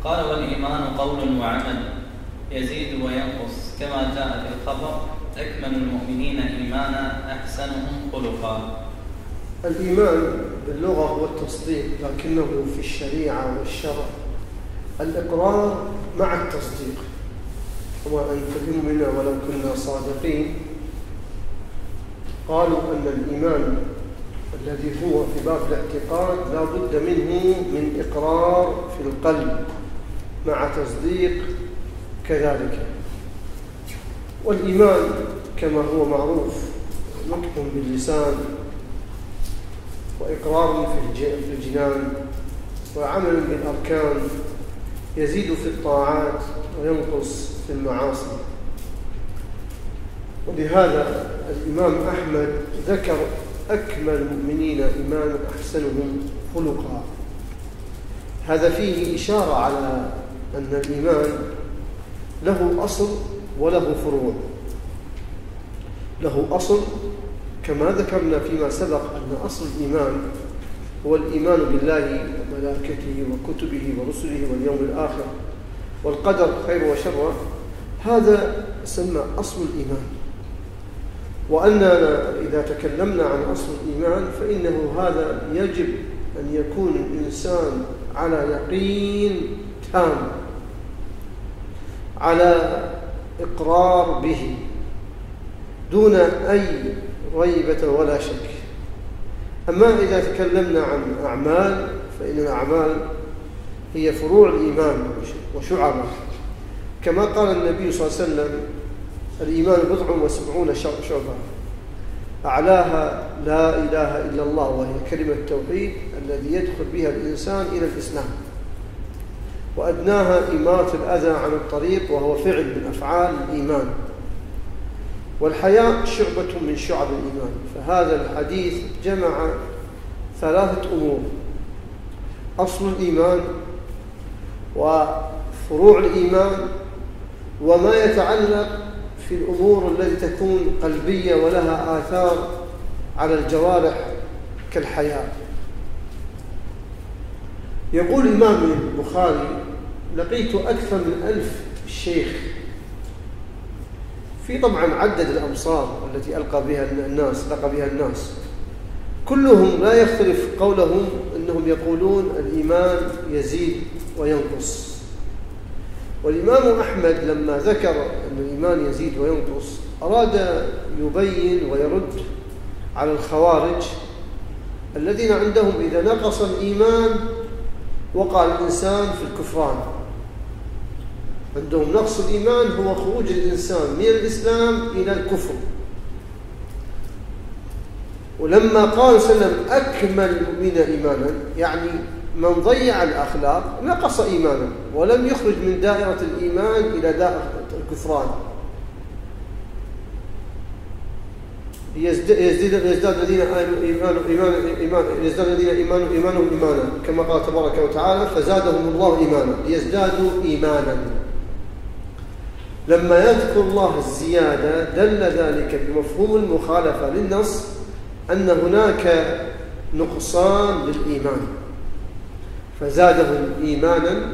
قال: والإيمان قول وعمل يزيد وينقص كما جاء في الخبر: أكمل المؤمنين إيمانا أحسنهم خلقا. الإيمان باللغة هو التصديق، لكنه في الشريعة والشرع الإقرار مع التصديق. وأن تفهموا منا ولو كنا صادقين. قالوا أن الإيمان الذي هو في باب الاعتقاد لا بد منه من إقرار في القلب مع تصديق كذلك. والإيمان كما هو معروف نطق باللسان وإقرار في الجنان وعمل بالأركان، يزيد في الطاعات وينقص في المعاصي. ولهذا الإمام أحمد ذكر أكمل المؤمنين إيمانا أحسنهم خلقا. هذا فيه إشارة على أن الإيمان له أصل وله فروع. له أصل كما ذكرنا فيما سبق أن أصل الإيمان هو الإيمان بالله وملائكته وكتبه ورسله واليوم الآخر والقدر خير وشر. هذا يسمى أصل الإيمان. وأننا إذا تكلمنا عن أصل الإيمان فإنه هذا يجب أن يكون الإنسان على يقين تام، على إقرار به دون أي ريبة ولا شك. أما إذا تكلمنا عن أعمال فإن الأعمال هي فروع الإيمان وشعبه، كما قال النبي صلى الله عليه وسلم: الإيمان 70 شعبة، أعلاها لا إله إلا الله، وهي كلمة التوحيد الذي يدخل بها الإنسان إلى الإسلام، وأدناها إماطة الأذى عن الطريق، وهو فعل من أفعال الإيمان. والحياء شعبة من شعب الإيمان. فهذا الحديث جمع 3 أمور: أصل الإيمان وفروع الإيمان وما يتعلق في الأمور التي تكون قلبية ولها آثار على الجوارح كالحياء. يقول الإمام البخاري: لقيت أكثر من 1000 شيخ. في طبعا عدد الأمصار التي لقى بها الناس كلهم لا يختلف قولهم أنهم يقولون الإيمان يزيد وينقص. والإمام أحمد لما ذكر أن الإيمان يزيد وينقص أراد يبين ويرد على الخوارج الذين عندهم إذا نقص الإيمان وقع الإنسان في الكفران. عندهم نقص الإيمان هو خروج الإنسان من الإسلام إلى الكفر. ولما قال صلى الله عليه وسلم أكمل المؤمنين إيمانا، يعني من ضيع الأخلاق نقص إيمانا ولم يخرج من دائرة الإيمان إلى دائرة الكفران. يزداد الذين إيمانهم إيمانا، كما قال تبارك وتعالى: فزادهم الله إيمانا ليزدادوا إيمانا. لما يذكر الله الزيادة دل ذلك بمفهوم المخالفة للنص أن هناك نقصان للإيمان، فزادهم إيمانا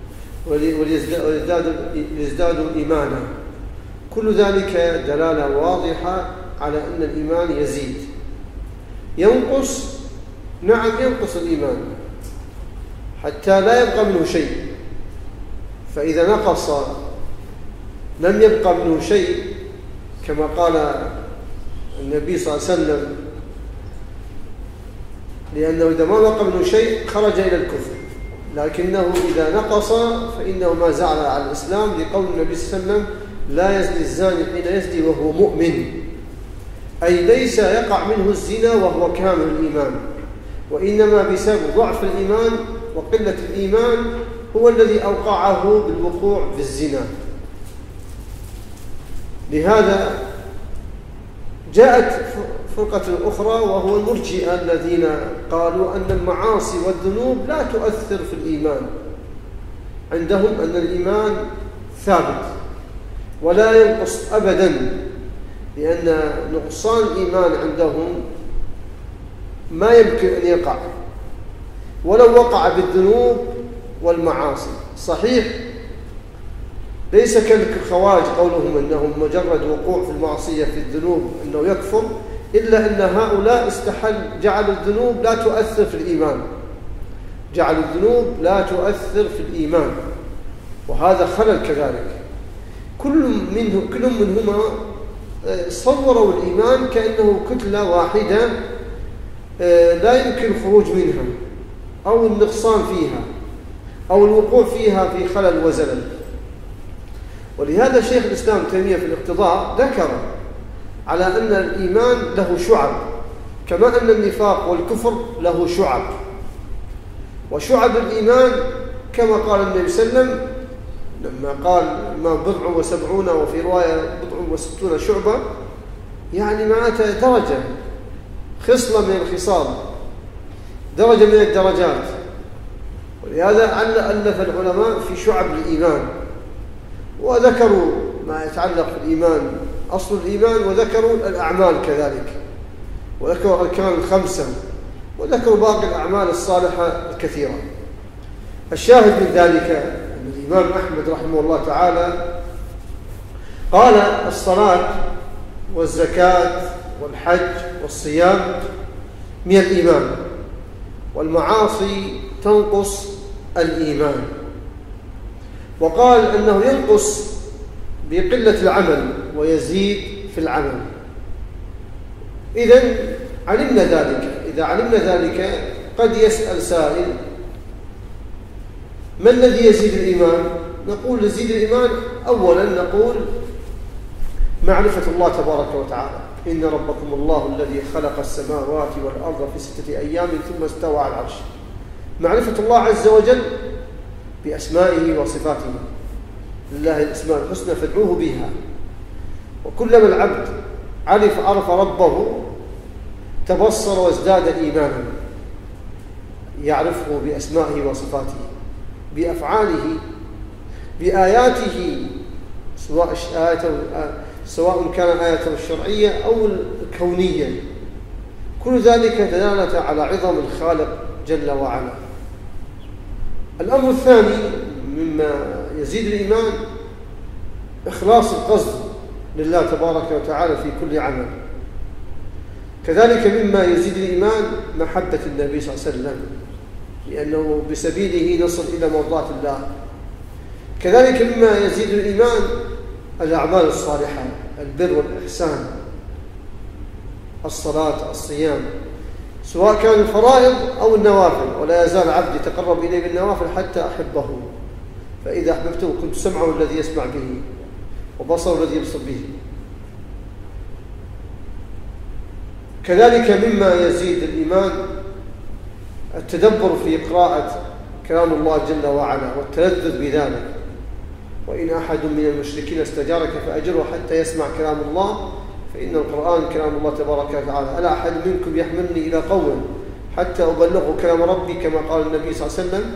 وليزدادوا إيمانا. كل ذلك دلالة واضحة على أن الإيمان يزيد. ينقص، نعم ينقص الإيمان حتى لا يبقى منه شيء. فإذا نقص لم يبقى منه شيء، كما قال النبي صلى الله عليه وسلم: لأنه إذا ما بقى منه شيء خرج إلى الكفر، لكنه إذا نقص فإنه ما زال على الإسلام، لقول النبي صلى الله عليه وسلم: لا يزني الزاني حين يزني وهو مؤمن، أي ليس يقع منه الزنا وهو كامل الإيمان، وإنما بسبب ضعف الإيمان وقلة الإيمان هو الذي أوقعه بالوقوع في الزنا. لهذا جاءت فرقة أخرى وهو المرجئة الذين قالوا أن المعاصي والذنوب لا تؤثر في الإيمان. عندهم أن الإيمان ثابت ولا ينقص أبدا، لأن نقصان الإيمان عندهم ما يمكن أن يقع ولو وقع بالذنوب والمعاصي. صحيح ليس كالخوارج قولهم أنهم مجرد وقوع في المعصية في الذنوب أنه يكفر، إلا أن هؤلاء جعلوا الذنوب لا تؤثر في الإيمان، جعلوا الذنوب لا تؤثر في الإيمان، وهذا خلل كذلك. كل منهما صوروا الإيمان كأنه كتلة واحدة لا يمكن الخروج منها أو النقصان فيها أو الوقوع فيها في خلل وزلل. ولهذا شيخ الإسلام تيمية في الاقتضاء ذكر على أن الإيمان له شعب، كما أن النفاق والكفر له شعب، وشعب الإيمان كما قال النبي صلى الله عليه وسلم لما قال ما 70 وفي رواية 60 شعبة، يعني معناتها درجة، خصلة من الخصال، درجة من الدرجات. ولهذا ألف العلماء في شعب الإيمان، وذكروا ما يتعلق بالإيمان أصل الإيمان، وذكروا الأعمال كذلك، وذكروا الأركان 5، وذكروا باقي الأعمال الصالحة الكثيرة. الشاهد من ذلك أن الإمام أحمد رحمه الله تعالى قال الصلاة والزكاة والحج والصيام من الإيمان، والمعاصي تنقص الإيمان، وقال أنه ينقص بقلة العمل ويزيد في العمل. إذن علمنا ذلك. إذا علمنا ذلك قد يسأل سائل ما الذي يزيد الإيمان؟ نقول يزيد الإيمان أولا نقول معرفة الله تبارك وتعالى، إن ربكم الله الذي خلق السماوات والأرض في 6 أيام ثم استوى على العرش. معرفة الله عز وجل بأسمائه وصفاته، لله الأسماء الحسنى فادعوه بها. وكلما العبد عرف ربه تبصر وازداد إيمانا، يعرفه بأسمائه وصفاته، بأفعاله، بآياته، سواء كان آية الشرعية أو الكونية، كل ذلك دلالة على عظم الخالق جل وعلا. الأمر الثاني مما يزيد الإيمان إخلاص القصد لله تبارك وتعالى في كل عمل. كذلك مما يزيد الإيمان محبة النبي صلى الله عليه وسلم، لأنه بسبيله نصل إلى مرضاة الله. كذلك مما يزيد الإيمان الأعمال الصالحة، البر والإحسان، الصلاة، الصيام، سواء كان الفرائض أو النوافل. ولا يزال عبدي يتقرب إليه بالنوافل حتى أحبه، فإذا أحببته كنت سمعه الذي يسمع به وبصره الذي يبصر به. كذلك مما يزيد الإيمان التدبر في قراءة كلام الله جل وعلا والتلذذ بذلك. وإن أحد من المشركين استجارك فأجره حتى يسمع كلام الله، فإن القرآن كلام الله تبارك وتعالى. ألا أحد منكم يحملني إلى قوم حتى أبلغه كلام ربي، كما قال النبي صلى الله عليه وسلم.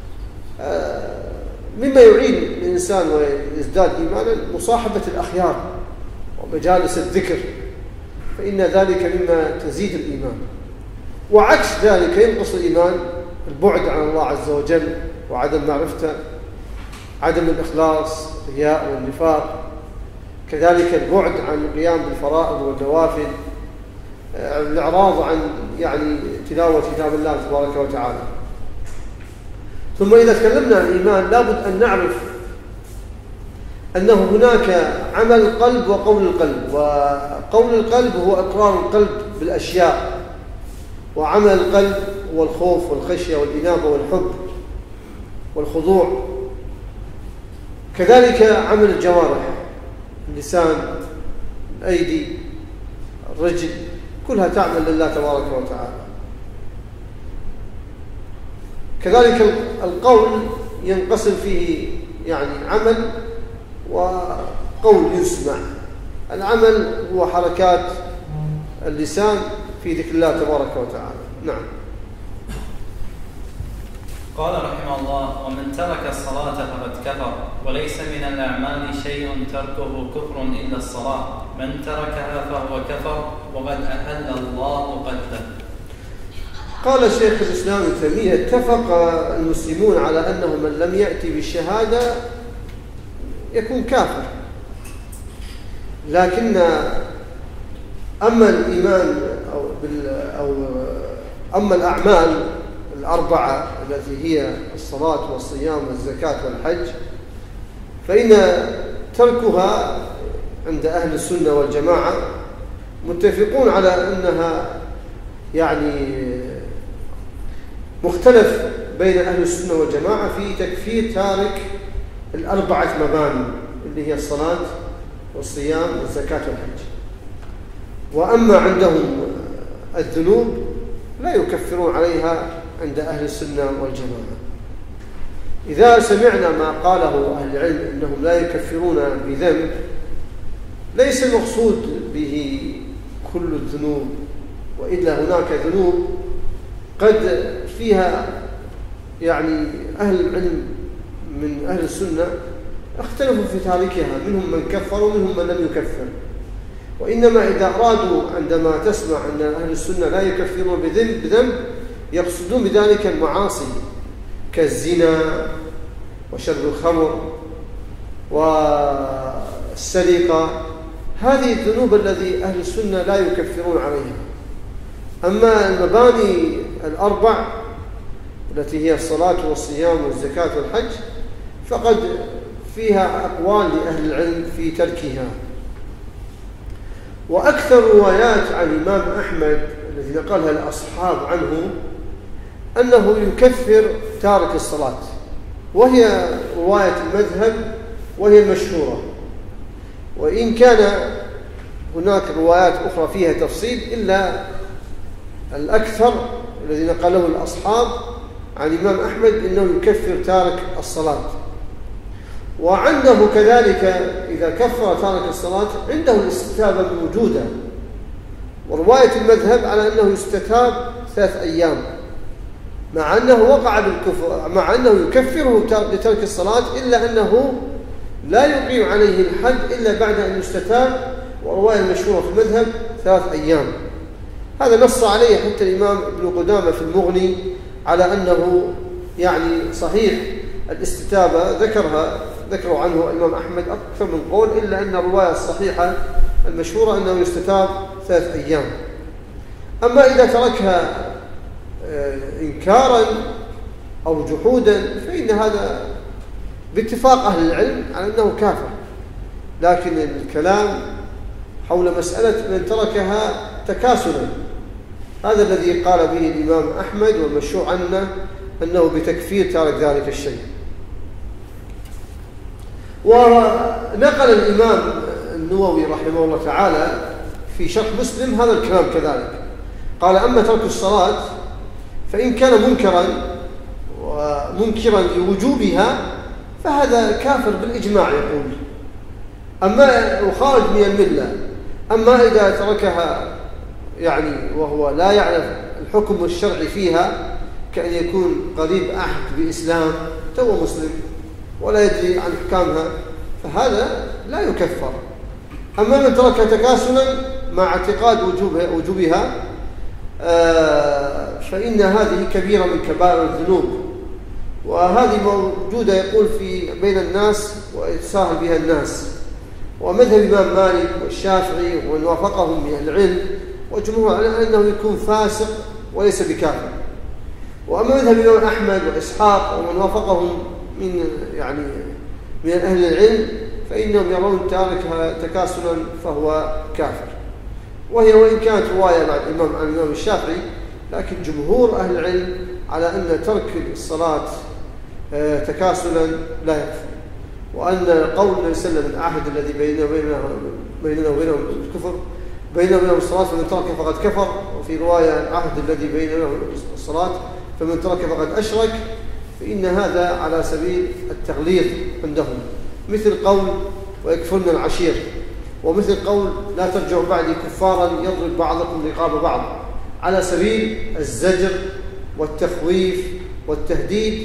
مما يعين الإنسان ويزداد إيمانا مصاحبة الأخيار ومجالس الذكر، فإن ذلك مما تزيد الإيمان. وعكس ذلك ينقص الإيمان البعد عن الله عز وجل وعدم معرفته، عدم الإخلاص، الرياء والنفاق. كذلك البعد عن القيام بالفرائض والنوافل، الإعراض عن تلاوة كتاب الله تبارك وتعالى. ثم إذا تكلمنا عن الإيمان لابد أن نعرف أنه هناك عمل القلب وقول القلب. وقول القلب هو إقرار القلب بالأشياء، وعمل القلب هو الخوف والخشية والإنابة والحب والخضوع. كذلك عمل الجوارح، اللسان، الأيدي، الرجل، كلها تعمل لله تبارك وتعالى. كذلك القول ينقسم فيه عمل وقول يسمع. العمل هو حركات اللسان في ذكر الله تبارك وتعالى. نعم. قال رحمه الله: ومن ترك الصلاة فقد كفر، وليس من الأعمال شيء تركه كفر إلا الصلاة، من تركها فهو كفر، وقد أحل الله قتله. قال شيخ الإسلام ابن تيمية: اتفق المسلمون على أنه من لم يأتي بالشهادة يكون كافر، لكن أما الإيمان أو أما الأعمال الأربعة التي هي الصلاة والصيام والزكاة والحج فإن تركها عند أهل السنة والجماعة متفقون على أنها يعني مختلف بين أهل السنة والجماعة في تكفير تارك الأربعة مباني اللي هي الصلاة والصيام والزكاة والحج. وأما عندهم الذنوب لا يكفرون عليها عند أهل السنة والجماعة. إذا سمعنا ما قاله أهل العلم أنهم لا يكفرون بذنب، ليس المقصود به كل الذنوب، وإلا هناك ذنوب قد فيها يعني أهل العلم من أهل السنة اختلفوا في تاركها، منهم من كفر ومنهم من لم يكفر. وإنما إذا أرادوا عندما تسمع أن أهل السنة لا يكفرون بذنب يقصدون بذلك المعاصي كالزنا وشرب الخمر والسرقة، هذه الذنوب التي أهل السنة لا يكفرون عليها. أما المباني الأربع التي هي الصلاة والصيام والزكاة والحج فقد فيها أقوال لأهل العلم في تركها. وأكثر روايات عن الإمام أحمد التي نقلها الأصحاب عنه أنه يكفر تارك الصلاة، وهي رواية المذهب وهي المشهورة، وإن كان هناك روايات أخرى فيها تفصيل، إلا الأكثر الذي نقله الأصحاب عن الإمام أحمد أنه يكفر تارك الصلاة. وعنده كذلك إذا كفر تارك الصلاة عنده الاستتابة موجودة، ورواية المذهب على أنه يستتاب 3 أيام، مع أنه وقع بالكفر، مع أنه يكفره لترك الصلاة، إلا أنه لا يقيم عليه الحد إلا بعد أن يستتاب. ورواية المشهورة في المذهب 3 أيام. هذا نص عليه حتى الإمام ابن قدامة في المغني على أنه يعني صحيح الاستتابة، ذكروا عنه الإمام أحمد أكثر من قول، إلا أن الرواية الصحيحة المشهورة أنه يستتاب 3 أيام. أما إذا تركها إنكارا أو جحودا فإن هذا باتفاق أهل العلم على أنه كافر. لكن الكلام حول مسألة من تركها تكاسلا، هذا الذي قال به الإمام أحمد والمشروع عنه أنه بتكفير تارك ذلك الشيء. ونقل الإمام النووي رحمه الله تعالى في شرح مسلم هذا الكلام كذلك، قال: أما ترك الصلاة فإن كان منكرا ومنكرا لوجوبها فهذا كافر بالإجماع يقول، أما وخارج من الملة. أما إذا تركها يعني وهو لا يعرف الحكم الشرعي فيها، كأن يكون قريب عهد بإسلام تو مسلم ولا يدري عن أحكامها، فهذا لا يكفر. أما من تركها تكاسلا مع اعتقاد وجوبها فإن هذه كبيرة من كبائر الذنوب، وهذه موجودة يقول بين الناس ويتساهل بها الناس. ومذهب الإمام مالك والشافعي ومن وافقهم من العلم وجمهور على أنه يكون فاسق وليس بكافر. وأما مذهب الإمام أحمد وإسحاق ومن وافقهم من أهل العلم فإنهم يرون تاركها تكاسلا فهو كافر. وهي وإن كانت رواية عن الإمام الشافعي، لكن جمهور أهل العلم على أن ترك الصلاة تكاسلا لا يكفر، وأن قول النبي صلى الله عليه وسلم: العهد الذي بيننا وبينهم الكفر بيننا وبينهم الصلاة فمن ترك فقد كفر. وفي رواية: العهد الذي بيننا الصلاة فمن ترك فقد أشرك. فإن هذا على سبيل التغليظ عندهم، مثل قول: ويكفرن العشير، ومثل قول: لا ترجعوا بعدي كفارا يضرب بعضكم رقاب بعض، على سبيل الزجر والتخويف والتهديد،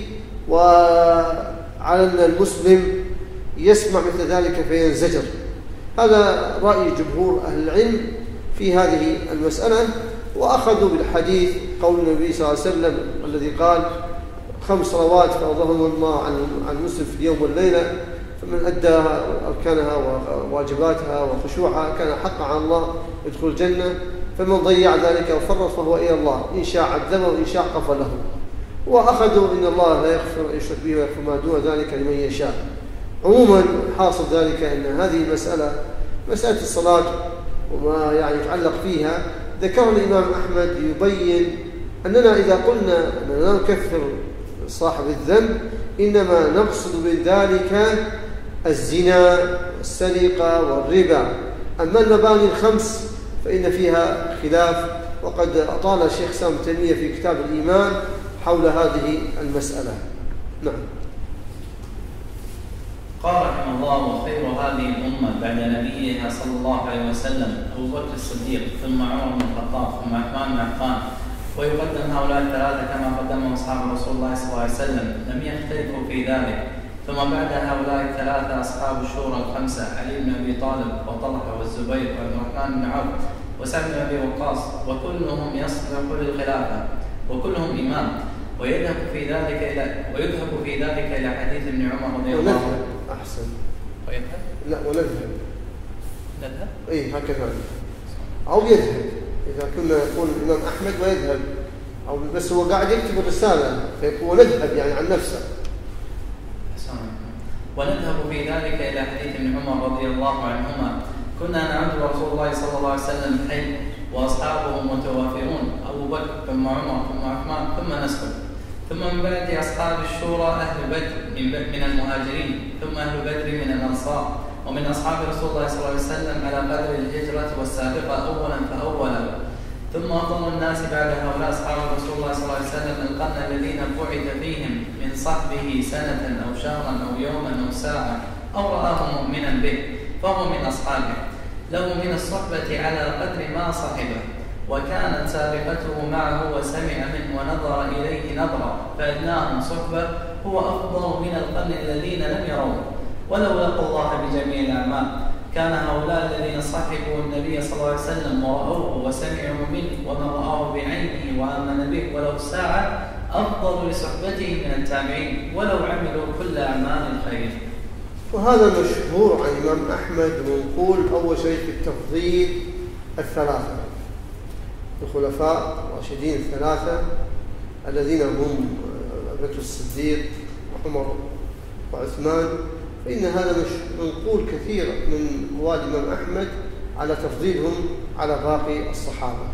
وعلى أن المسلم يسمع مثل ذلك فينزجر. هذا رأي جمهور أهل العلم في هذه المسألة. وأخذوا بالحديث قول النبي صلى الله عليه وسلم الذي قال 5 صلوات فرضهن الله عن المسلم في اليوم والليلة، فمن أدى أركانها وواجباتها وخشوعها كان حقا على الله يدخل الجنة، فمن ضيع ذلك وفرط فهو إلى الله، إن شاء عذبه وإن شاء غفر له. وأخذوا إن الله لا يغفر أن يشرك به ويغفر ما دون ذلك لمن يشاء. عموما حاصل ذلك أن هذه المسألة مسألة الصلاة وما يعني يتعلق فيها ذكر الإمام أحمد يبين أننا إذا قلنا أننا لا نكفر صاحب الذنب إنما نقصد من ذلك الزنا والسرقة والربا. أما المباني الخمس فإن فيها خلاف، وقد أطال الشيخ سام تيمية في كتاب الإيمان حول هذه المسألة. نعم. قال رحمه الله: وخير هذه الأمة بعد نبيها صلى الله عليه وسلم أبو بكر الصديق، ثم عمر بن الخطاب، ثم عثمان بن عفان. ويقدم هؤلاء الثلاثة كما قدمهم أصحاب رسول الله صلى الله عليه وسلم، لم يختلفوا في ذلك. ثم بعد هؤلاء الثلاثة أصحاب الشورى الخمسة: علي بن أبي طالب وطلحة والزبير وعبد الرحمن بن عوف وسعد بن أبي وقاص، وكلهم يصلح للخلافة وكلهم إمام. ويذهب في ذلك إلى حديث ابن عمر رضي الله عنه. أحسن. ويذهب؟ لا، ونذهب. نذهب؟ إيه هكذا. أو يذهب، إذا كنا نقول الإمام أحمد ويذهب، أو بس هو قاعد يكتب الرسالة فيقول نذهب يعني عن نفسه. ونذهب في ذلك إلى حديث ابن عمر رضي الله عنهما: كنا نعد رسول الله صلى الله عليه وسلم حي وأصحابه متوافرون، أبو بكر ثم عمر ثم عثمان ثم نسكت. ثم من بعد أصحاب الشورى أهل بدر من المهاجرين، ثم أهل بدر من الأنصار، ومن أصحاب رسول الله صلى الله عليه وسلم على قدر الهجرة والسابقة أولا فأولا. ثم أفضل الناس بعد هؤلاء أصحاب رسول الله صلى الله عليه وسلم القرن الذين بعث فيهم من صحبه سنة أو شهرا أو يوما أو ساعة أو رآه مؤمنا به فهو من أصحابه، له من الصحبة على قدر ما صحبه، وكانت سابقته معه وسمع منه ونظر إليه نظرا، فأدناهم صحبة هو أفضل من القرن الذين لم يروه. ولو لقوا الله بجميع الأعمال كان هؤلاء الذين صحبوا النبي صلى الله عليه وسلم ورأوه وسمعوا منه ومن رآه بعينه وآمن به ولو ساعة أفضل لصحبته من التابعين ولو عملوا كل أعمال الخير. وهذا مشهور عن الإمام أحمد منقول أول شيء في التفضيل الثلاثة، الخلفاء الراشدين الثلاثة الذين هم أبو بكر الصديق وعمر وعثمان، فإن هذا منقول كثير من رواد الإمام أحمد على تفضيلهم على باقي الصحابة.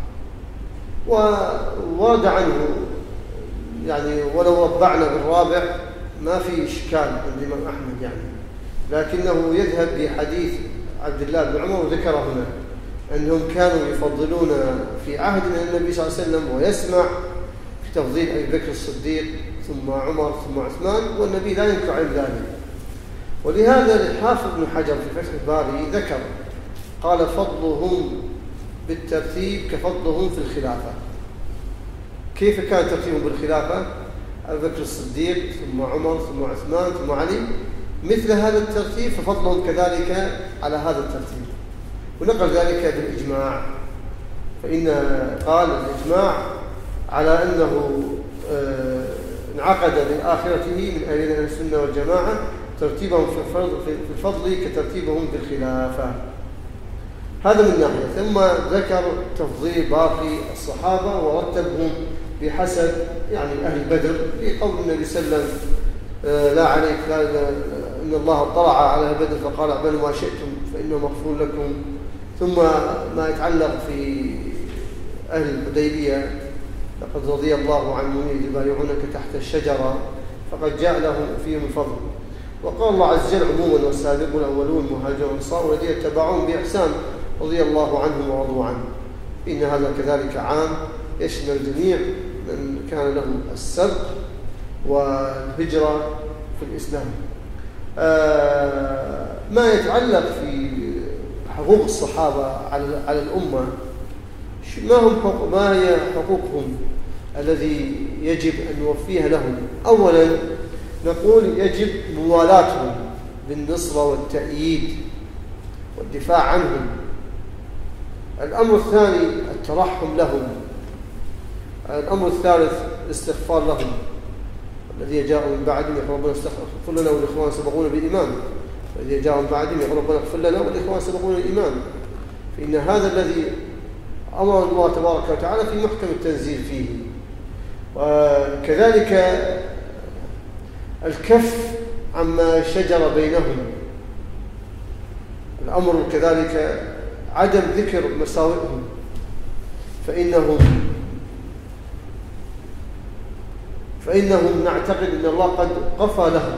وورد عنه يعني ولو ربعنا بالرابع ما في إشكال عند الإمام أحمد يعني، لكنه يذهب بحديث عبد الله بن عمر وذكر هنا أنهم كانوا يفضلون في عهد النبي صلى الله عليه وسلم ويسمع في تفضيل أبي بكر الصديق ثم عمر ثم عثمان، والنبي لا ينكر عن ذلك. ولهذا الحافظ ابن حجر في فتح الباري ذكر قال: فضلهم بالترتيب كفضلهم في الخلافة. كيف كان ترتيبهم بالخلافة؟ أبو بكر الصديق ثم عمر ثم عثمان ثم علي، مثل هذا الترتيب ففضلهم كذلك على هذا الترتيب. ونقل ذلك بالإجماع، فإن قال الإجماع على أنه انعقد لآخرته من أهل السنة والجماعة ترتيبهم في الفضل كترتيبهم في الخلافة. هذا من ناحية. ثم ذكر تفضيل باقي الصحابة ورتبهم بحسب يعني أهل بدر، في قول النبي صلى الله عليه وسلم: لا عليك لا إن الله اطلع على بدر فقال: اعملوا ما شئتم فإنه مغفور لكم. ثم ما يتعلق في أهل الحديبية: لقد رضي الله عن المؤمنين يبايعونك تحت الشجرة فقد جاء لهم فيهم الفضل. وقال الله عز وجل عموما: والسابقون الأولون المهاجرون والأنصار والذين اتبعوهم بإحسان رضي الله عنهم ورضوا عنه. إن هذا كذلك عام يشمل جميع من كان له السبق والهجرة في الإسلام. ما يتعلق في حقوق الصحابة على الأمة، ما هي حقوقهم الذي يجب أن نوفيها لهم؟ أولا نقول يجب موالاتهم بالنصرة والتأييد والدفاع عنهم. الأمر الثاني الترحم لهم الأمر الثالث الاستغفار لهم، الذين جاءوا من بعدهم يقول ربنا اغفر لنا والإخوان سبقونا بالإيمان، الذين جاءوا من بعدهم يقول ربنا اغفر لنا والإخوان سبقونا بالإيمان، فإن هذا الذي أمر الله تبارك وتعالى في محكم التنزيل فيه. وكذلك الكف عما شجر بينهم، الأمر كذلك عدم ذكر مساوئهم، فإنهم نعتقد أن الله قد غفى لهم.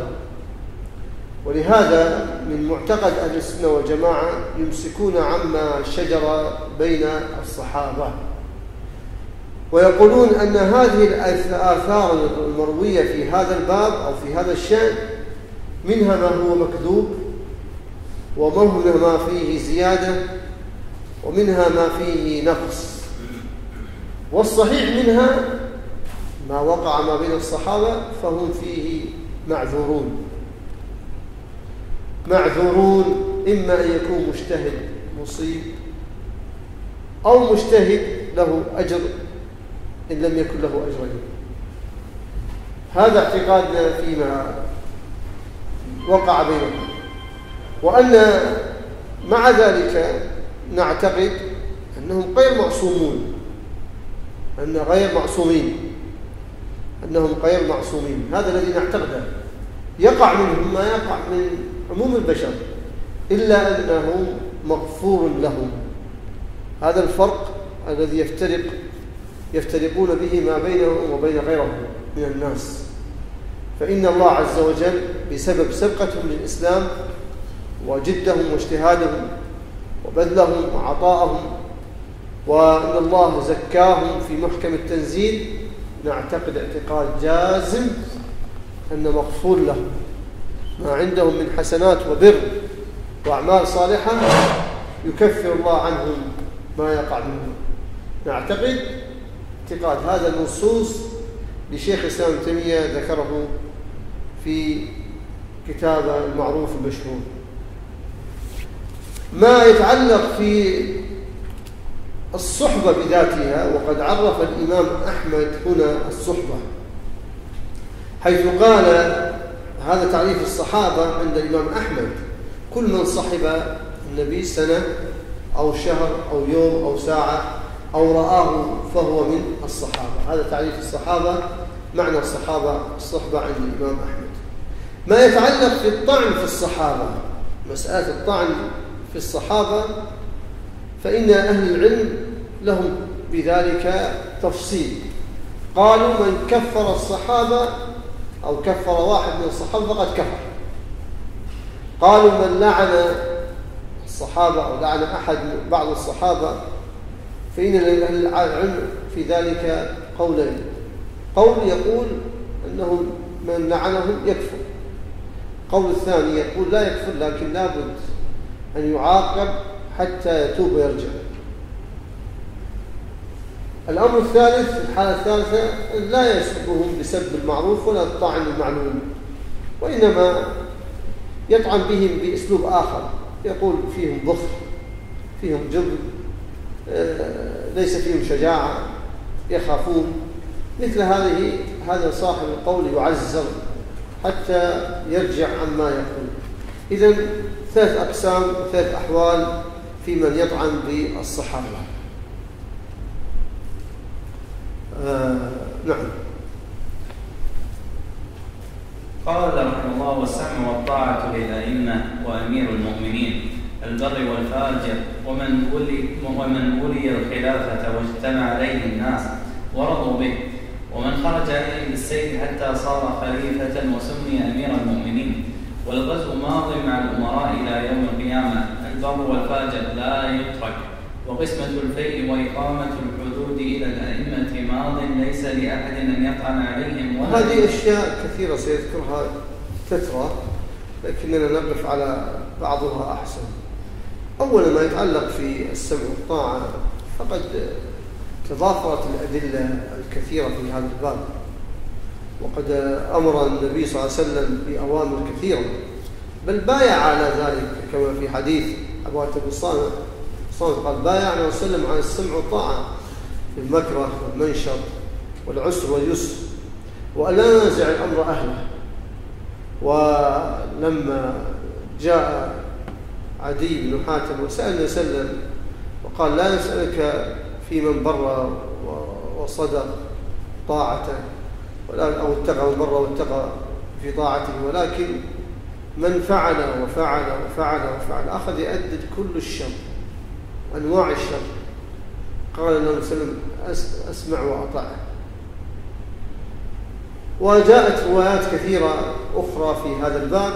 ولهذا من معتقد أهل السنة والجماعة يمسكون عما شجر بين الصحابة، ويقولون أن هذه الآثار المروية في هذا الباب أو في هذا الشأن منها ما هو مكذوب، ومنها ما فيه زيادة، ومنها ما فيه نقص، والصحيح منها ما وقع ما بين الصحابة فهم فيه معذورون، إما أن يكون مجتهد مصيب أو مجتهد له أجر إن لم يكن له أجرين. هذا اعتقادنا فيما وقع بينهم. وأن مع ذلك نعتقد أنهم غير معصومون، أنهم غير معصومين. هذا الذي نعتقده. يقع منهم ما يقع من عموم البشر، إلا أنهم مغفور لهم. هذا الفرق الذي يفترقون به ما بينهم وبين غيرهم من الناس. فإن الله عز وجل بسبب سبقتهم للإسلام وجدهم واجتهادهم وبذلهم وعطائهم، وأن الله زكاهم في محكم التنزيل، نعتقد اعتقاد جازم أن مغفور لهم ما عندهم من حسنات وبر وأعمال صالحة، يكفر الله عنهم ما يقع منهم. نعتقد اعتقاد هذا النصوص لشيخ الإسلام ابن تيمية ذكره في كتابه المعروف المشهور. ما يتعلق في الصحبة بذاتها، وقد عرف الإمام أحمد هنا الصحبة، حيث قال هذا تعريف الصحابة عند الإمام أحمد: كل من صحب النبي سنة أو شهر أو يوم أو ساعة أو رآه فهو من الصحابة. هذا تعريف الصحابة، معنى الصحبة عند الإمام أحمد. ما يتعلق في الطعن في الصحابة، مسألة الطعن في الصحابة، فإن أهل العلم لهم بذلك تفصيل. قالوا من كفر الصحابة أو كفر واحد من الصحابة فقد كفر. قالوا من لعن الصحابة أو لعن بعض الصحابة، فإن العلم في ذلك قولين: قول يقول أنه من لعنهم يكفر، قول الثاني يقول لا يكفر لكن لابد أن يعاقب حتى يتوب ويرجع. الأمر الثالث، الحالة الثالثة، لا يسبهم بسب المعروف ولا الطعن المعلوم، وإنما يطعن بهم بأسلوب آخر، يقول فيهم بخل، فيهم جبن، ليس فيهم شجاعة، يخافون. مثل هذا صاحب القول يعزر حتى يرجع عما يقول. إذن 3 أقسام، 3 أحوال في من يطعن بالصحابة. نعم. قال رحمه الله: والسمع والطاعة للأئمة وأمير المؤمنين البر والفاجر ومن ولي الخلافة واجتمع عليه الناس ورضوا به، ومن خرج عليه بالسيف حتى صار خليفة وسمي أمير المؤمنين. والغزو ماض مع الأمراء إلى يوم القيامة. البر والفاجر لا يترك، وقسمة الفيء وإقامة الحدود إلى الأئمة ماض ليس لأحد أن يطعن عليهم. هذه أشياء كثيرة سيذكرها تترى، لكننا نقف على بعضها أحسن. أولا ما يتعلق في السمع والطاعة، فقد تضافرت الأدلة الكثيرة في هذا الباب، وقد أمر النبي صلى الله عليه وسلم بأوامر كثيرة، بل بايع على ذلك، كما في حديث أبو الصامت قال: بايع النبي صلى الله عليه وسلم على السمع والطاعة في المكره والمنشر والعسر واليسر، وأن لا ننازع الأمر أهله. ولما جاء عدي بن حاتم وسأل النبي صلى الله عليه وسلم وقال: لا نسألك في من بر وصدق طاعته أو اتقى من بر واتقى في طاعته، ولكن من فعل وفعل وفعل وفعل، أخذ يعدد كل الشر، أنواع الشر. قال النبي صلى الله عليه وسلم: أسمع وأطع. وجاءت روايات كثيرة أخرى في هذا الباب،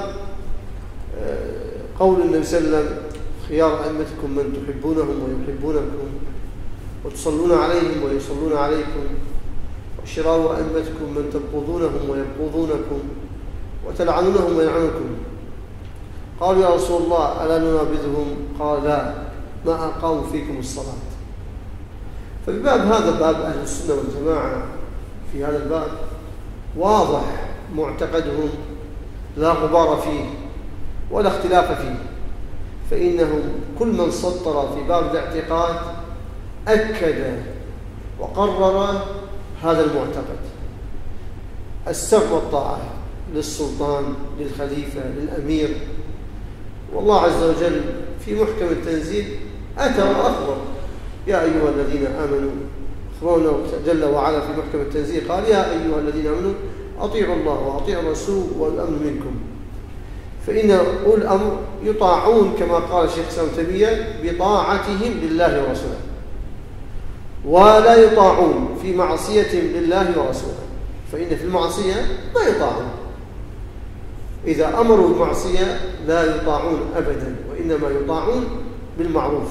قول النبي صلى الله عليه وسلم: خيار أئمتكم من تحبونهم ويحبونكم، وتصلون عليهم ويصلون عليكم، وشرار أئمتكم من تبغضونهم ويبغضونكم، وتلعنونهم ويلعنونكم. قالوا: يا رسول الله ألا ننابذهم؟ قال: لا، ما أقاموا فيكم الصلاة. فالباب هذا باب أهل السنة والجماعة، في هذا الباب واضح معتقدهم، لا غبار فيه ولا اختلاف فيه، فإنه كل من سطر في باب الاعتقاد أكد وقرر هذا المعتقد: السمع والطاعة للسلطان، للخليفة، للأمير. والله عز وجل في محكم التنزيل أتى وأخبر: يا أيها الذين آمنوا، أخبرنا جل وعلا في محكم التنزيل قال: يا أيها الذين آمنوا أطيعوا الله وأطيعوا الرسول والأمر منكم. فإن أولي الأمر يطاعون كما قال الشيخ الإسلام ابن تيمية بطاعتهم لله ورسوله، ولا يطاعون في معصيتهم لله ورسوله، فإن في المعصية ما يطاعون. إذا أمروا بالمعصية لا يطاعون أبدا، وإنما يطاعون بالمعروف.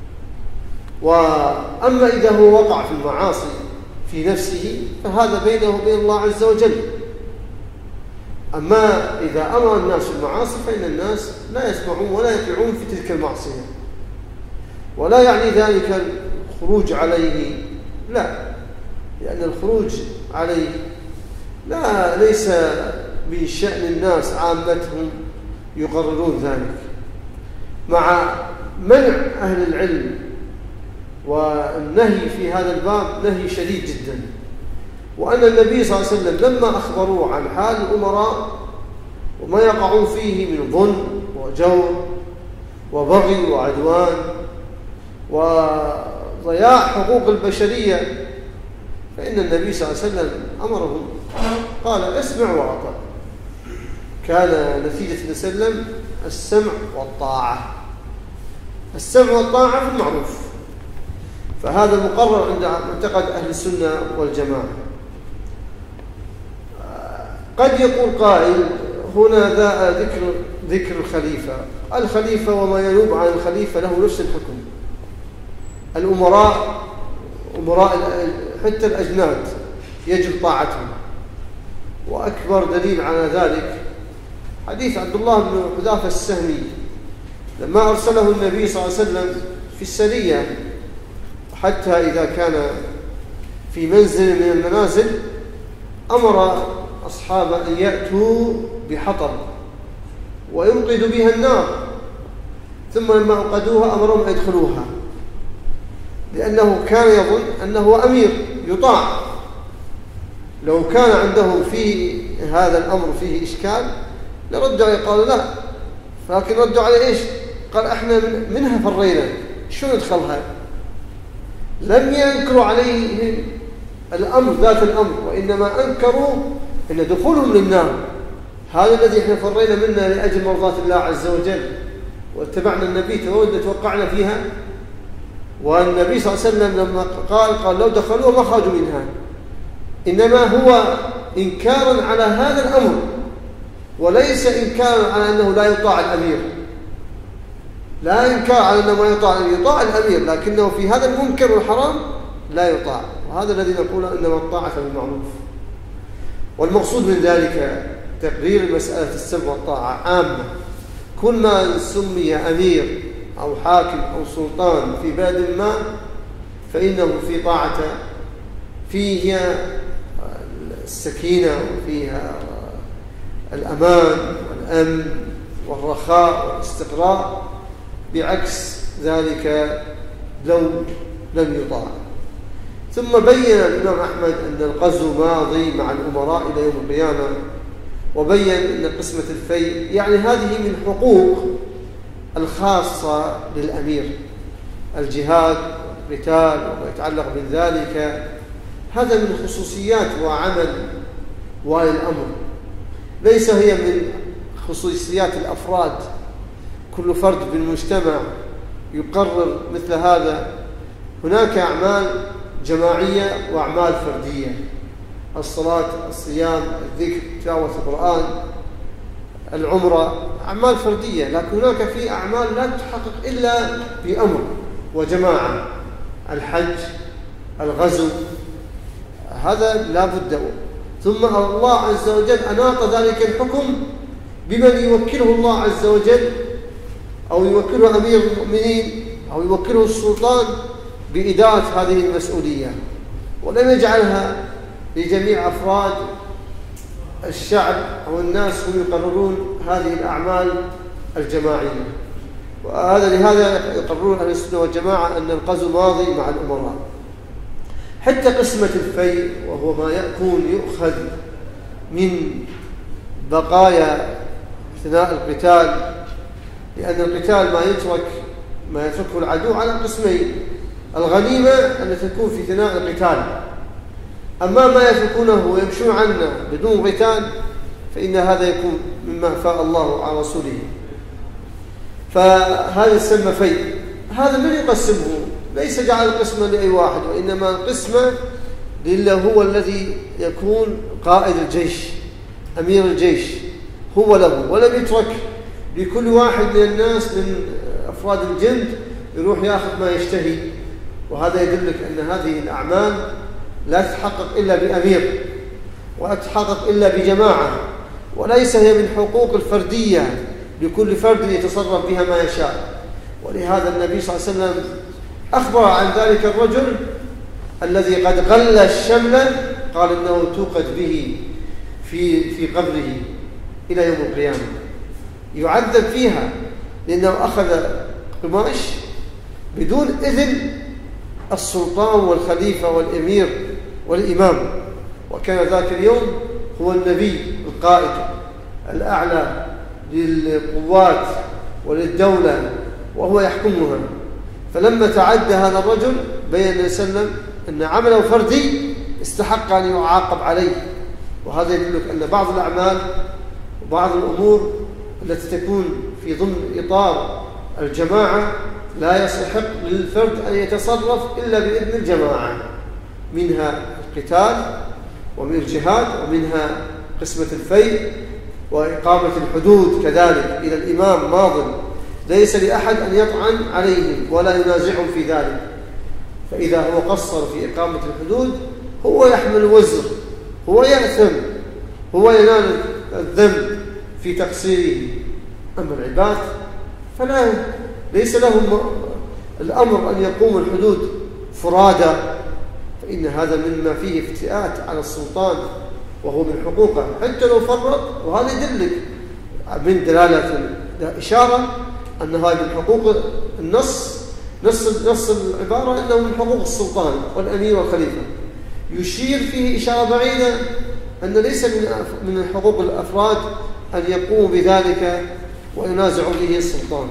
وأما إذا هو وقع في المعاصي في نفسه فهذا بينه وبين الله عز وجل. أما إذا أمر الناس بالمعاصي فإن الناس لا يسمعون ولا يطيعون في تلك المعصية، ولا يعني ذلك الخروج عليه، لا، لأن الخروج عليه ليس بشأن الناس عامتهم يقررون ذلك، مع منع أهل العلم والنهي في هذا الباب نهي شديد جدا. وأن النبي صلى الله عليه وسلم لما أخبروه عن حال الأمراء وما يقعون فيه من ظلم وجور وبغي وعدوان وضياع حقوق البشرية، فإن النبي صلى الله عليه وسلم أمرهم، قال: اسمع وأطع. كان نتيجة النبي صلى الله عليه وسلم السمع والطاعة، السمع والطاعة في المعروف. فهذا مقرر عند معتقد أهل السنة والجماعة. قد يقول قائل: هنا ذكر الخليفة وما ينوب عن الخليفة له نفس الحكم. الأمراء حتى الأجناد يجب طاعتهم، وأكبر دليل على ذلك حديث عبد الله بن حذافة السهمي لما أرسله النبي صلى الله عليه وسلم في السرية، حتى إذا كان في منزل من المنازل أمر أصحابه أن يأتوا بحطب ويوقدوا بها النار، ثم لما أوقدوها أمرهم أن يدخلوها، لأنه كان يظن أنه أمير يطاع. لو كان عنده في هذا الأمر فيه إشكال لردوا عليه، قالوا لا، لكن ردوا عليه إيش؟ قال: إحنا منها فرينا، شو ندخلها؟ لم ينكروا عليه الأمر ذات الأمر، وإنما أنكروا أن دخولهم للنار هذا الذي إحنا فرينا منه لأجل مرضاة الله عز وجل، واتبعنا النبي توقعنا فيها. والنبي صلى الله عليه وسلم لما قال لو دخلوا ما خرجوا منها، إنما هو إنكارا على هذا الأمر، وليس إنكارا على أنه لا يطاع الأمير. لا إنكار على أنه ما يطاع الأمير، يطاع الأمير، لكنه في هذا المنكر والحرام لا يطاع. وهذا الذي نقول إنما الطاعة بالمعروف. والمقصود من ذلك تقرير مسألة السمع والطاعة عامة. كل ما سمي أمير أو حاكم أو سلطان في بلد ما فإنه في طاعته، فيها السكينة وفيها الأمان والأمن والرخاء والاستقرار، بعكس ذلك لو لم يطاع. ثم بين الإمام أحمد أن الغزو ماضي مع الأمراء إلى يوم القيامة، وبين أن قسمة الفيء يعني هذه من حقوق الخاصة للأمير، الجهاد والقتال وما يتعلق من ذلك، هذا من خصوصيات وعمل والي الأمر، ليس هي من خصوصيات الأفراد. كل فرد بالمجتمع يقرر مثل هذا. هناك أعمال جماعية وأعمال فردية، الصلاة، الصيام، الذكر، تلاوة القرآن، العمرة، أعمال فردية، لكن هناك في أعمال لا تحقق إلا بأمر وجماعة، الحج، الغزو، هذا لا بد. ثم الله عز وجل أناط ذلك الحكم بمن يوكله الله عز وجل، أو يوكله أمير المؤمنين، أو يوكله السلطان بإدارة هذه المسؤولية، ولم يجعلها لجميع أفراد الشعب أو الناس هم يقررون هذه الأعمال الجماعية. لهذا يقررون أهل السنة والجماعة أن الغزو ماضي مع الأمراء. حتى قسمة الفيء، وهو ما يؤخذ من بقايا أثناء القتال، لأن القتال ما يتركه العدو على قسمين: الغنيمة التي تكون في ثناء القتال، أما ما يتركونه ويمشون عنا بدون قتال فإن هذا يكون مما أفاء الله على رسوله. فهذا يسمى فيء. هذا من يقسمه؟ ليس جعل القسمة لأي واحد، وإنما القسمة لله هو الذي يكون قائد الجيش، أمير الجيش هو له، ولم يترك لكل واحد من الناس من أفراد الجند يروح يأخذ ما يشتهي. وهذا يدلك أن هذه الأعمال لا تتحقق إلا بأمير، ولا تتحقق إلا بجماعة، وليس هي من حقوق الفردية لكل فرد يتصرف بها ما يشاء. ولهذا النبي صلى الله عليه وسلم أخبر عن ذلك الرجل الذي قد غل الشمل، قال إنه توقد به في قبره إلى يوم القيامة، يعذب فيها لأنه أخذ قماش بدون إذن السلطان والخليفة والأمير والإمام. وكان ذاك اليوم هو النبي القائد الأعلى للقوات وللدولة وهو يحكمها. فلما تعدى هذا الرجل بين النبي صلى الله عليه وسلم أن عمله فردي استحق أن يعاقب عليه. وهذا يدلك أن بعض الأعمال وبعض الأمور التي تكون في ضمن إطار الجماعة لا يستحق للفرد أن يتصرف إلا بإذن الجماعة، منها القتال ومن الجهاد، ومنها قسمة الفيء وإقامة الحدود كذلك إلى الإمام ماضٍ، ليس لأحد أن يطعن عليهم ولا ينازعهم في ذلك. فإذا هو قصر في إقامة الحدود هو يحمل الوزر، هو يأثم، هو ينال الذنب في تقصيره. أما العباد ليس لهم الأمر أن يقوم الحدود فرادى، فإن هذا مما فيه افتئات على السلطان وهو من حقوقه حتى لو فرط. وهذا يدلك من دلالة إشارة أن هذا من حقوق النص، نص العبارة أنه من حقوق السلطان والأمير والخليفة، يشير فيه إشارة بعيدة أن ليس من حقوق الأفراد أن يقوموا بذلك وينازعوا به السلطان.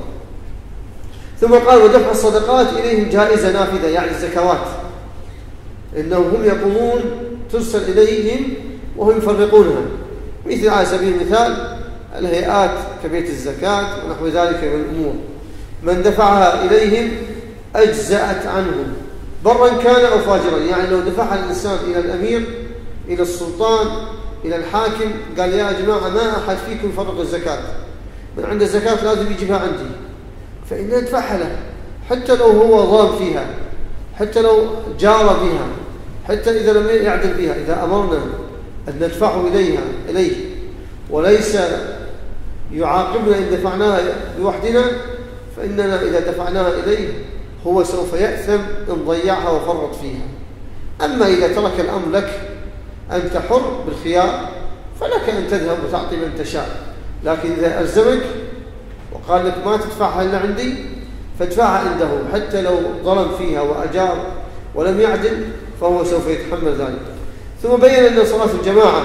ثم قال: ودفع الصدقات إليهم جائزة نافذة، يعني الزكوات، إنهم هم يقومون ترسل إليهم وهم يفرقونها، مثل على سبيل المثال الهيئات كبيت الزكاة ونحو ذلك من الأمور. من دفعها إليهم أجزأت عنهم برا كان أو فاجرا، يعني لو دفعها الإنسان إلى الأمير، إلى السلطان، إلى الحاكم، قال: يا جماعة ما أحد فيكم يفرق الزكاة، من عنده الزكاة لازم يجيبها عندي، فإنه يدفعها له حتى لو هو ظالم فيها، حتى لو جار بها، حتى إذا لم يعدل بها. إذا أمرنا أن ندفعه إليه وليس يعاقبنا إن دفعناها لوحدنا، فإننا إذا دفعناها إليه هو سوف يأثم إن ضيعها وفرط فيها. أما إذا ترك الأمر لك أنت حر بالخيار، فلك أن تذهب وتعطي من تشاء، لكن إذا ألزمك وقال لك ما تدفعها إلا عندي فادفعها عنده، حتى لو ظلم فيها وأجار ولم يعدل فهو سوف يتحمل ذلك. ثم بين أن صلاة الجماعة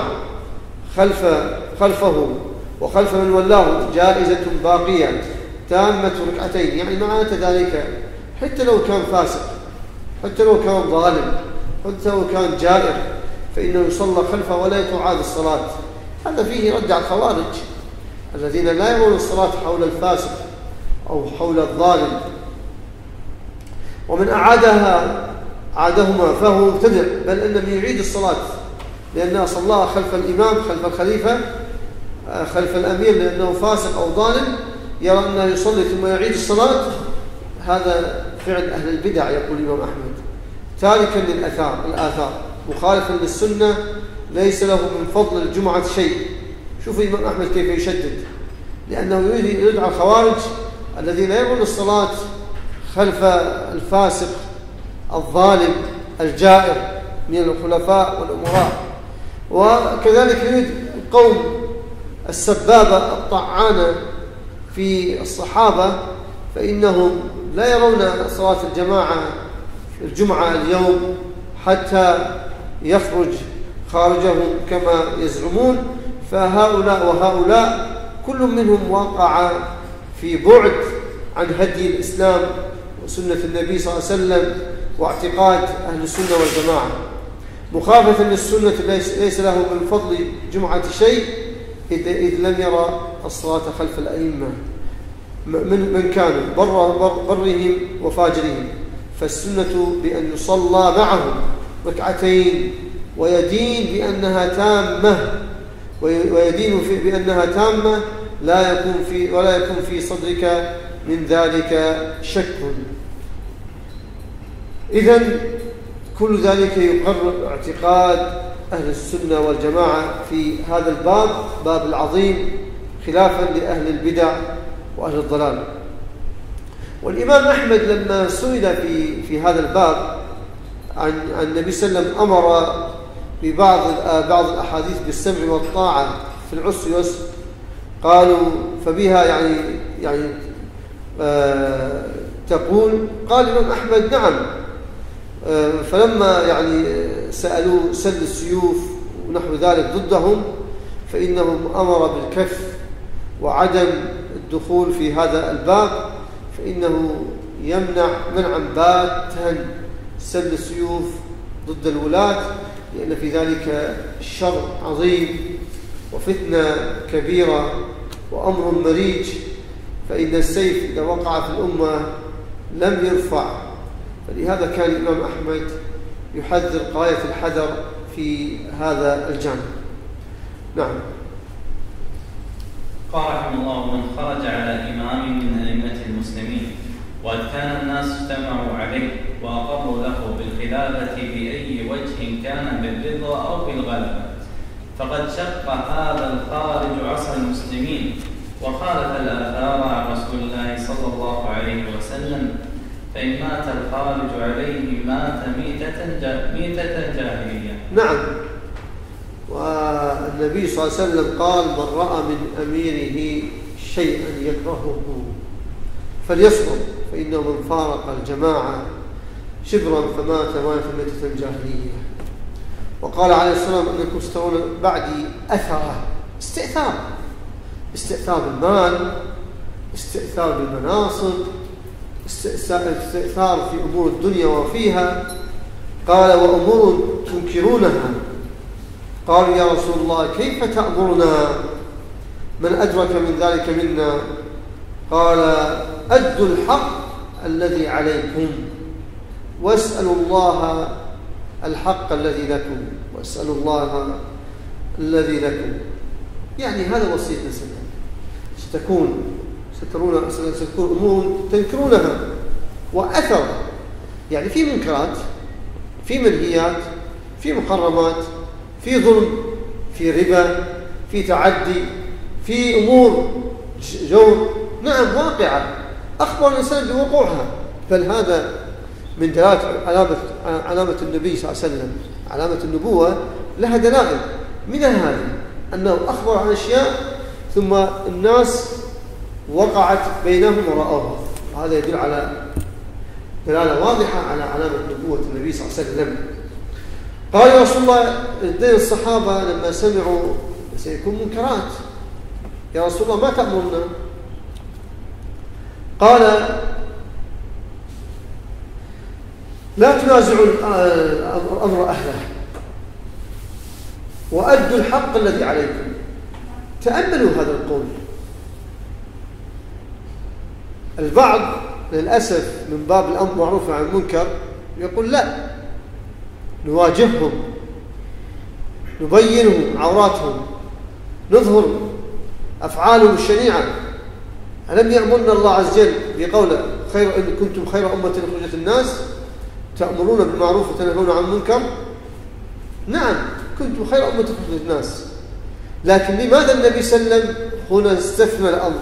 خلفه وخلف من ولاه جائزة باقية تامة ركعتين، يعني معنى ذلك حتى لو كان فاسق، حتى لو كان ظالم، حتى لو كان جائر، فإنه يصلى خلفه ولا تعاد الصلاة. هذا فيه رد على الخوارج الذين لا يرون الصلاة حول الفاسق أو حول الظالم، ومن عادهما فهو مبتدع، بل إن من يعيد الصلاة لأنه صلاها خلف الإمام، خلف الخليفة، خلف الأمير، لأنه فاسق أو ظالم، يرى أنه يصلي ثم يعيد الصلاة. هذا فعل أهل البدع يقول الإمام أحمد، تاركا للآثار، مخالفا للسنة، ليس له من فضل الجمعة شيء. شوفوا الإمام أحمد كيف يشدد، لأنه يريد على الخوارج الذين لا يرون الصلاة خلف الفاسق الظالم الجائر من الخلفاء والأمراء. وكذلك يريد القوم السبابة الطعانة في الصحابة، فإنهم لا يرون صلاة الجمعة اليوم حتى يخرج خارجهم كما يزعمون. فهؤلاء وهؤلاء كل منهم وقع في بعد عن هدي الإسلام وسنة النبي صلى الله عليه وسلم واعتقاد أهل السنة والجماعة، مخالفة للسنة ليس له من فضل جمعة شيء إذ لم يرى الصلاة خلف الأئمة من كانوا برهم وفاجرهم. فالسنة بأن يصلى معهم ركعتين ويدين بأنها تامة ولا يكون في صدرك من ذلك شك. إذن كل ذلك يقرر اعتقاد أهل السنة والجماعة في هذا الباب، باب العظيم، خلافا لأهل البدع وأهل الضلال. والإمام أحمد لما سئل في هذا الباب عن النبي صلى الله عليه وسلم أمر ببعض الأحاديث بالسمع والطاعة في العسر واليسر، قالوا فبها يعني تقول؟ قال الإمام أحمد نعم. فلما سألوا سل السيوف ونحو ذلك ضدهم، فإنهم أمر بالكف وعدم الدخول في هذا الباب، فإنه يمنع منعا باتا سل السيوف ضد الولاة، لأن في ذلك شر عظيم وفتنة كبيرة وأمر مريج. فإن السيف إذا وقع في الأمة لم يرفع، فلهذا كان الإمام أحمد يحذر غاية الحذر في هذا الجانب. نعم. قال رحمه الله: من خرج على إمام من أئمة المسلمين وقد كان الناس اجتمعوا عليه وأقروا له بالخلافة بأي وجه كان بالرضا أو بالغلبة، فقد شق هذا الخارج عصر المسلمين وخالف الآثار عن رسول الله صلى الله عليه وسلم، فإن مات الخارج عليه مات ميتة جاهلية. نعم. والنبي صلى الله عليه وسلم قال: من رأى من أميره شيئا يكرهه فليصبر، فإنه من فارق الجماعة شبرا فمات ميتة جاهلية. وقال عليه الصلاة والسلام: أنكم سترون بعدي أثرة، استئثار بالمال، استئثار بالمناصب، استئثار في أمور الدنيا وفيها. قال: وأمور تنكرونها. قالوا: يا رسول الله كيف تأمرنا؟ من أدرك من ذلك منا؟ قال: أدوا الحق الذي عليكم واسألوا الله الحق الذي لكم واسألوا الله الذي لكم. يعني هذا وصيتنا ستكون أمور تنكرونها وأثر، يعني في منكرات، في منهيات، في محرمات، في ظلم، في ربا، في تعدي، في أمور جور، نعم واقعة أخبر الإنسان بوقوعها. بل هذا من دلالة علامة النبي صلى الله عليه وسلم، علامة النبوة لها دلائل، من هذه أنه أخبر عن أشياء ثم الناس وقعت بينهم ورأوها، وهذا يدل على دلالة واضحة على علامة نبوة النبي صلى الله عليه وسلم. قال يا رسول الله اثنين الصحابة لما سمعوا سيكون منكرات، يا رسول الله ما تأمرنا؟ قال لا تنازعوا الأمر أهله وأدوا الحق الذي عليكم. تأملوا هذا القول. البعض للأسف من باب الأمر معروف عن المنكر يقول لا، نواجههم، نبينهم عوراتهم، نظهر أفعالهم الشنيعة. ألم يأمرنا الله عز وجل بقوله إن كنتم خير أمة أخرجت الناس تأمرون بالمعروف وتنهون عن المنكر؟ نعم، كنتم خير أمة أخرجت الناس، لكن لماذا النبي صلى الله عليه وسلم هنا استثنى الأمر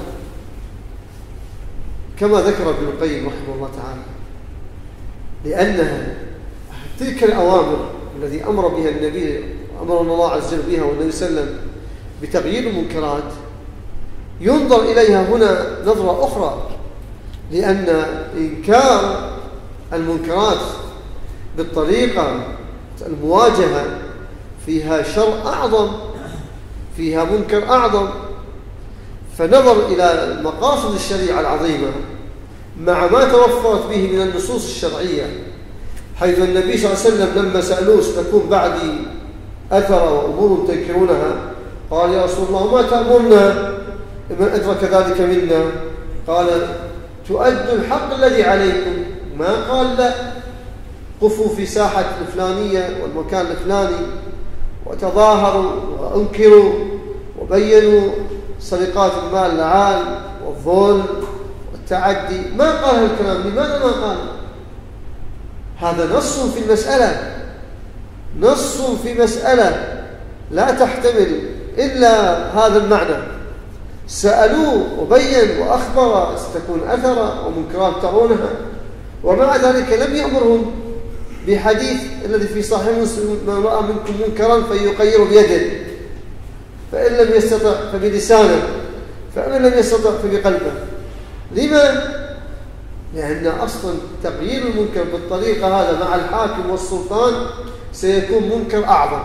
كما ذكر ابن القيم رحمه الله تعالى؟ لأنها تلك الأوامر الذي أمر بها النبي، أمرنا الله عز وجل بها والنبي صلى الله عليه وسلم بتغيير المنكرات، ينظر إليها هنا نظرة أخرى، لأن إنكار المنكرات بالطريقة المواجهة فيها شر أعظم، فيها منكر أعظم. فنظر إلى مقاصد الشريعة العظيمة مع ما توفرت به من النصوص الشرعية، حيث النبي صلى الله عليه وسلم لما سألوه ستكون بعدي أثر وأمور تنكرونها، قال يا رسول الله ما تأمرنا من أدرك ذلك منا؟ قال تؤدوا الحق الذي عليكم. ما قال لا، قفوا في ساحة الفلانية والمكان الفلاني وتظاهروا وأنكروا وبينوا سرقات المال العام والظلم والتعدي. ما قال هذا الكلام. لماذا ما قال؟ هذا نص في المسألة، نص في مسألة لا تحتمل إلا هذا المعنى. سألوه وبين وأخبر ستكون أثر ومنكرات ترونها، ومع ذلك لم يأمرهم بحديث الذي في صحيح مسلم من رأى منكم منكرا فليغيره بيده، فإن لم يستطع فبلسانه، فإن لم يستطع فبقلبه. لما؟ لأن أصلا تغيير المنكر بالطريقة هذا مع الحاكم والسلطان سيكون منكر أعظم.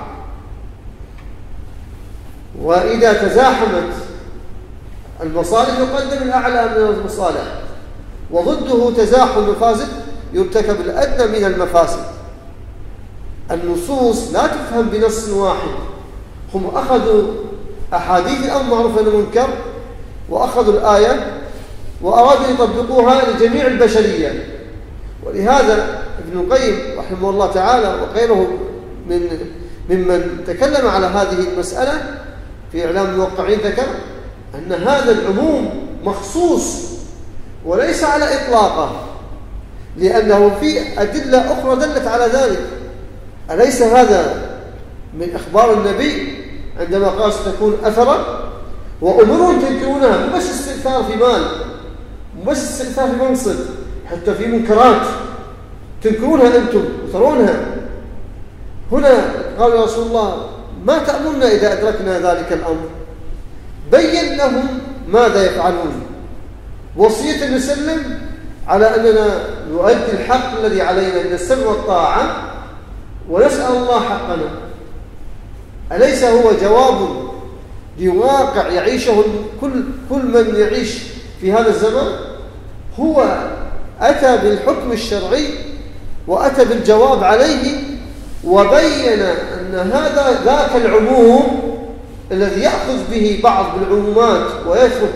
وإذا تزاحمت المصالح يقدم الأعلى من المصالح، وضده تزاحم المفاسد يرتكب الأدنى من المفاسد. النصوص لا تفهم بنص واحد. هم أخذوا أحاديث الأمر معروف عن المنكر وأخذوا الآية وأرادوا يطبقوها لجميع البشرية. ولهذا ابن القيم رحمه الله تعالى وغيره ممن تكلم على هذه المسألة في إعلام الموقعين ذكر أن هذا العموم مخصوص وليس على إطلاقه، لأنه في أدلة أخرى دلت على ذلك. أليس هذا من أخبار النبي عندما قال ستكون أثرا وأمور تنكرونها؟ مو بس استئثار في مال، مو بس استئثار في منصب، حتى في منكرات تنكرونها أنتم وترونها. هنا قال يا رسول الله ما تأمرنا إذا أدركنا ذلك الأمر؟ بين لهم ماذا يفعلون، وصية نسلم على أننا نؤدي الحق الذي علينا من السمع والطاعة ونسأل الله حقنا. أليس هو جواب لواقع يعيشه كل من يعيش في هذا الزمن؟ هو أتى بالحكم الشرعي وأتى بالجواب عليه، وبين أن هذا ذاك العموم الذي يأخذ به بعض بالعمومات ويترك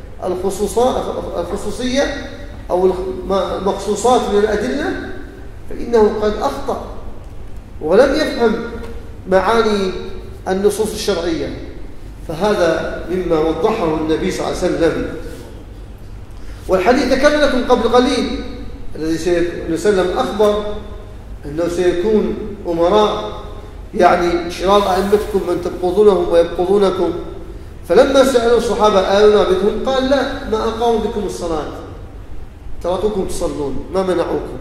الخصوصية أو المخصوصات من الأدلة، فإنه قد أخطأ ولم يفهم معاني النصوص الشرعية. فهذا مما وضحه النبي صلى الله عليه وسلم. والحديث ذكرنا لكم قبل قليل الذي وسلم أخبر أنه سيكون أمراء، يعني شرار أئمتكم من تبغضونهم ويبغضونكم. فلما سألوا الصحابة آلنا بكم قال لا، ما أقاموا بكم الصلاة، تركوكم تصلون، ما منعوكم.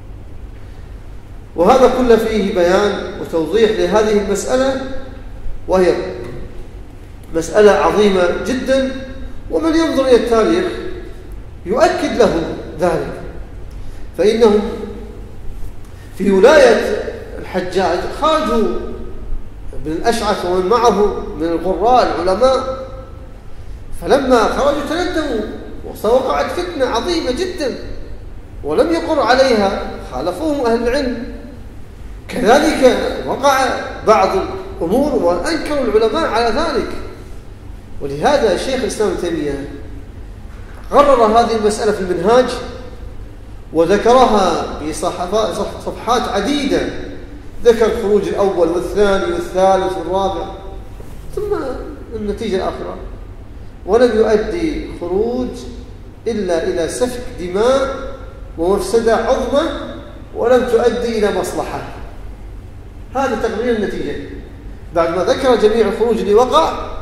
وهذا كله فيه بيان وتوضيح لهذه المسألة، وهي مسألة عظيمة جدا، ومن ينظر إلى التاريخ يؤكد له ذلك. فإنهم في ولاية الحجاج خرجوا بن الأشعث ومن معه من القراء العلماء، فلما خرجوا تندموا ووقعت فتنة عظيمة جدا ولم يقر عليها، خالفوهم أهل العلم. كذلك وقع بعض الأمور وأنكروا العلماء على ذلك. ولهذا الشيخ الإسلام ابن تيمية قرر هذه المسألة في المنهاج وذكرها بصفحات عديدة، ذكر الخروج الأول والثاني والثالث والرابع، ثم النتيجة الآخرة ولم يؤدي خروج إلا إلى سفك دماء ومفسدة عظمى ولم تؤدي إلى مصلحة. هذا تقرير النتيجة بعد ما ذكر جميع الخروج اللي وقع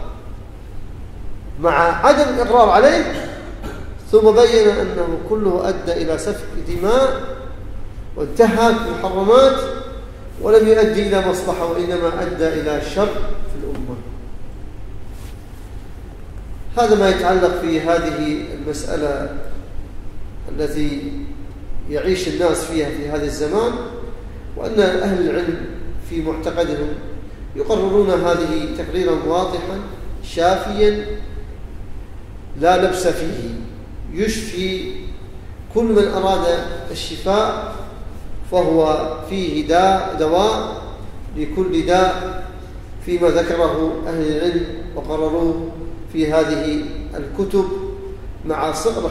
مع عدم الإقرار عليه، ثم بين أنه كله أدى إلى سفك دماء وانتهك محرمات ولم يؤدي إلى مصلحة وإنما أدى إلى شر في الأمة. هذا ما يتعلق في هذه المسألة التي يعيش الناس فيها في هذا الزمان، وأن أهل العلم في معتقدهم يقررون هذه تقريرا واضحا شافيا لا لبس فيه، يشفي كل من أراد الشفاء، فهو فيه دواء لكل داء فيما ذكره أهل العلم وقرروه في هذه الكتب مع صغر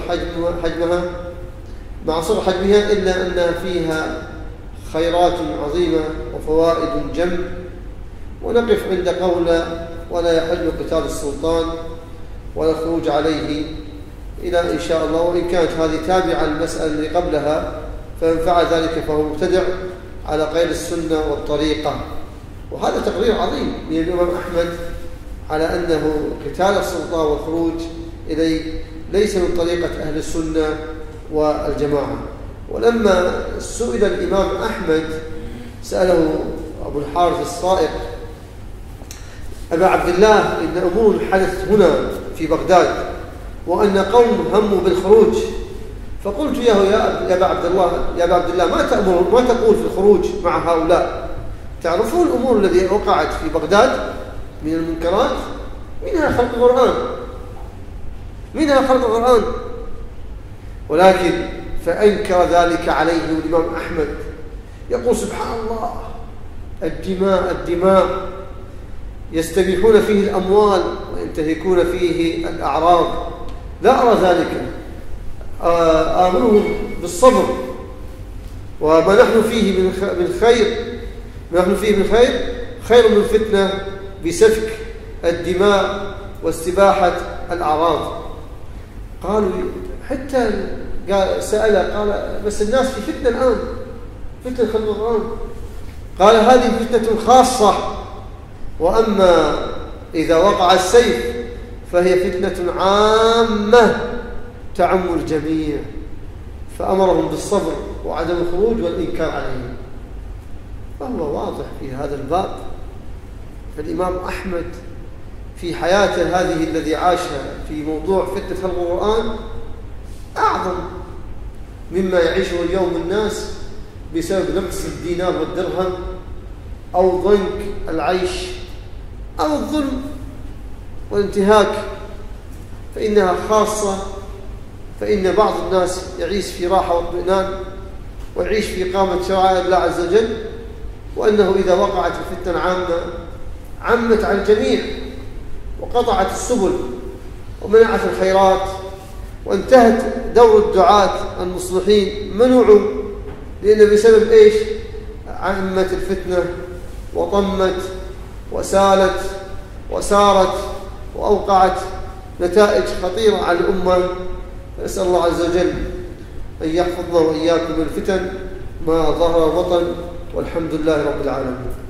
حجمها إلا أن فيها خيرات عظيمة وفوائد جم. ونقف عند قوله ولا يحل قتال السلطان ولا الخروج عليه إلى إن شاء الله، وإن كانت هذه تابعة للمسألة اللي قبلها، فإن فعل ذلك فهو مبتدع على غير السنة والطريقة. وهذا تقرير عظيم من الإمام أحمد على أنه قتال السلطان والخروج إليه ليس من طريقة أهل السنة والجماعة. ولما سئل الإمام أحمد سأله أبو الحارث الصائغ: أبا عبد الله، إن أمور حدثت هنا في بغداد وأن قوم هموا بالخروج، فقلت له يا أبا عبد الله ما تقول في الخروج مع هؤلاء؟ تعرفون الأمور التي وقعت في بغداد من المنكرات، منها خلق القرآن. ولكن فأنكر ذلك عليه الإمام أحمد، يقول: سبحان الله، الدماء يستبيحون فيه الأموال وينتهكون فيه الأعراض، لا أرى ذلك، آمرهم بالصبر، وما نحن فيه من خير خير من فتنة بسفك الدماء واستباحة الأعراض. قالوا حتى سأل قال: بس الناس في فتنة الآن، فتنة خلق القرآن. قال: هذه فتنة خاصة، وأما إذا وقع السيف فهي فتنة عامة تعم الجميع. فأمرهم بالصبر وعدم الخروج والإنكار عليه. فهو واضح في هذا الباب. فالإمام أحمد في حياته هذه الذي عاشها في موضوع فتنة خلق القرآن أعظم مما يعيشه اليوم الناس بسبب نقص الدينار والدرهم أو ضنك العيش أو الظلم والانتهاك، فإنها خاصة. فإن بعض الناس يعيش في راحة واطمئنان ويعيش في إقامة شرائع الله عز وجل، وأنه إذا وقعت الفتنة عمت على الجميع وقطعت السبل ومنعت الخيرات، وانتهت دور الدعاة المصلحين، منعوا، لأن بسبب إيش؟ عمت الفتنة وطمت وسالت وسارت وأوقعت نتائج خطيرة على الأمة. نسأل الله عز وجل أن يحفظنا وإياكم من الفتن ما ظهر وبطن، والحمد لله رب العالمين.